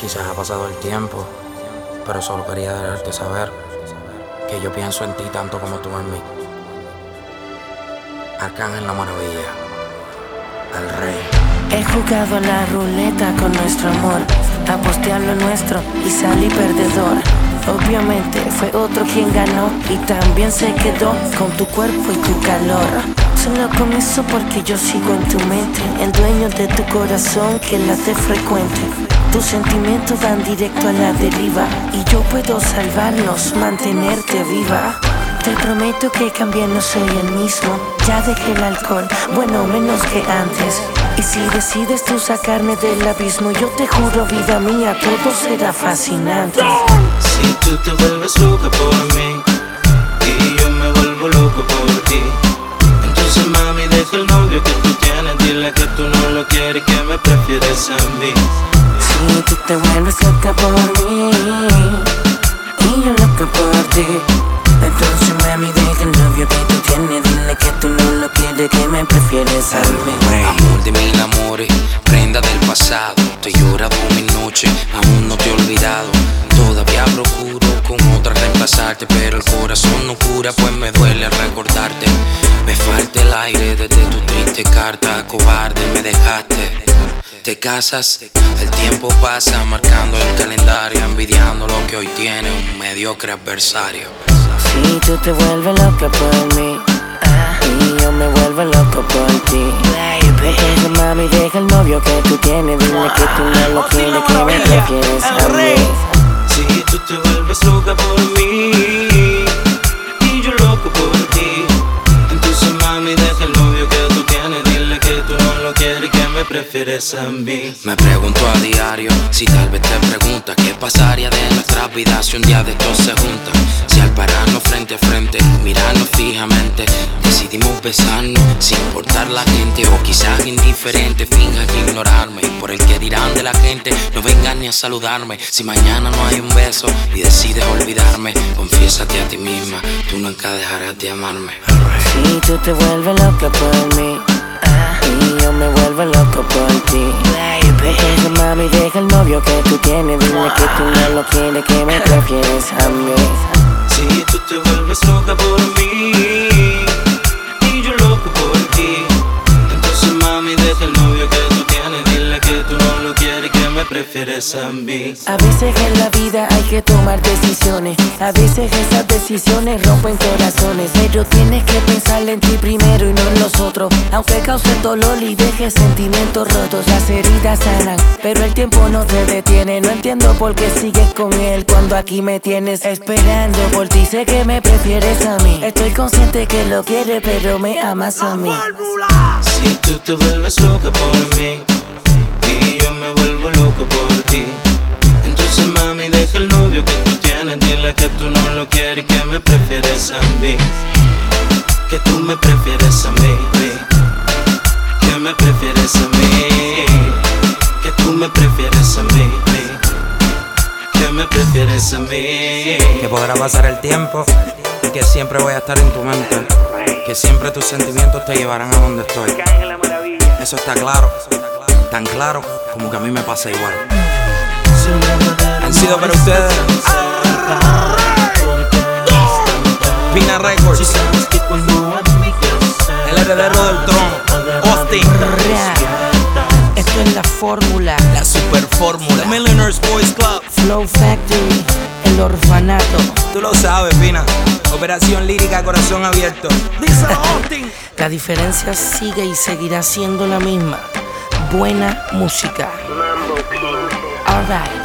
Quizás ha pasado el tiempo, pero solo quería dejarte saber que yo pienso en ti tanto como tú en mí. Arcángel la Maravilla, el rey. He jugado a la ruleta con nuestro amor, aposté a lo nuestro y salí perdedor. Obviamente fue otro quien ganó y también se quedó con tu cuerpo y tu calor. Solo con eso porque yo sigo en tu mente, el dueño de tu corazón que late frecuente. Tus sentimientos van directo a la deriva y yo puedo salvarnos, mantenerte viva. Te prometo que cambié, no soy el mismo. Ya dejé el alcohol, bueno, menos que antes. Y si decides tú sacarme del abismo, yo te juro, vida mía, todo será fascinante. Si tú te vuelves loca por mí y yo me vuelvo loco por ti, entonces mami, deja el novio que tú tienes, dile que tú no lo quieres, que me prefieres a mí. Si tú te vuelves loca por mí y yo loca por ti, entonces mami, deja el novio que tú tienes, dile que tú no lo quieres, que me prefieres a mí. Amor de mil amores, prenda del pasado. Te he llorado mi noche, aún no te he olvidado. Todavía procuro con otra reemplazarte, pero el corazón no cura, pues me duele recordarte. Me falta el aire desde tu triste carta, cobarde me dejaste. Te casas, el tiempo pasa marcando el calendario, envidiando lo que hoy tiene un mediocre adversario. Si tú te vuelves loca por mí y yo me vuelvo loco por ti, deja, mami, deja el novio que tú tienes, dile que tú no lo quieres, que me prefieres a mí. Si tú te vuelves loca por mí y yo loco por ti, entonces mami, deja el novio que tú tienes, dile que tú no lo quieres, que me prefieres a mí. Me pregunto a diario, si tal vez te preguntas qué pasaría de nuestras vidas si un día de estos se juntan. Si al pararnos frente a frente, mirarnos fijamente, decidimos besarnos sin importar la gente, o quizás indiferente finjan ignorarme. Por el que dirán de la gente, no vengan ni a saludarme. Si mañana no hay un beso y decides olvidarme, confiésate a ti misma, tú nunca dejarás de amarme. Si tú te vuelves loca por mí y yo me vuelvo loco por ti, deja, mami, deja el novio que tú tienes, dile que tú no lo quieres, que me prefieres a mí. Si tú te vuelves loca por mí y yo loco por ti, entonces mami, deja el novio que tú tienes, dile que tú no lo quieres, que me prefieres a mí. A veces en la vida hay que tomar decisiones, a veces esas decisiones rompen corazones, pero tienes que pensar en ti primero y no en los otros. Aunque cause dolor y deje sentimientos rotos, las heridas sanan, pero el tiempo no te detiene. No entiendo por qué sigues con él cuando aquí me tienes esperando por ti. Sé que me prefieres a mí, estoy consciente que lo quieres, pero me amas a mí. Si tú te vuelves loca por mí y yo me vuelvo loco por ti, entonces mami, deja el novio que tú tienes, dile que tú no lo quieres, que me prefieres a mí, que tú me prefieres a mí, que me prefieres a mí, que tú me prefieres a mí, que me prefieres a mí. Que podrá pasar el tiempo y que siempre voy a estar en tu mente, que siempre tus sentimientos te llevarán a donde estoy. Eso está claro, tan claro como que a mí me pasa igual. Han sido para ustedes Pina Records, el heredero del trono, Austin. Esto es la fórmula, La super fórmula, Millionaires Boys Club, Flow Factory, el orfanato. tú lo sabes, Pina. Operación lírica, corazón abierto. La diferencia sigue y seguirá siendo la misma. Buena música. Alright.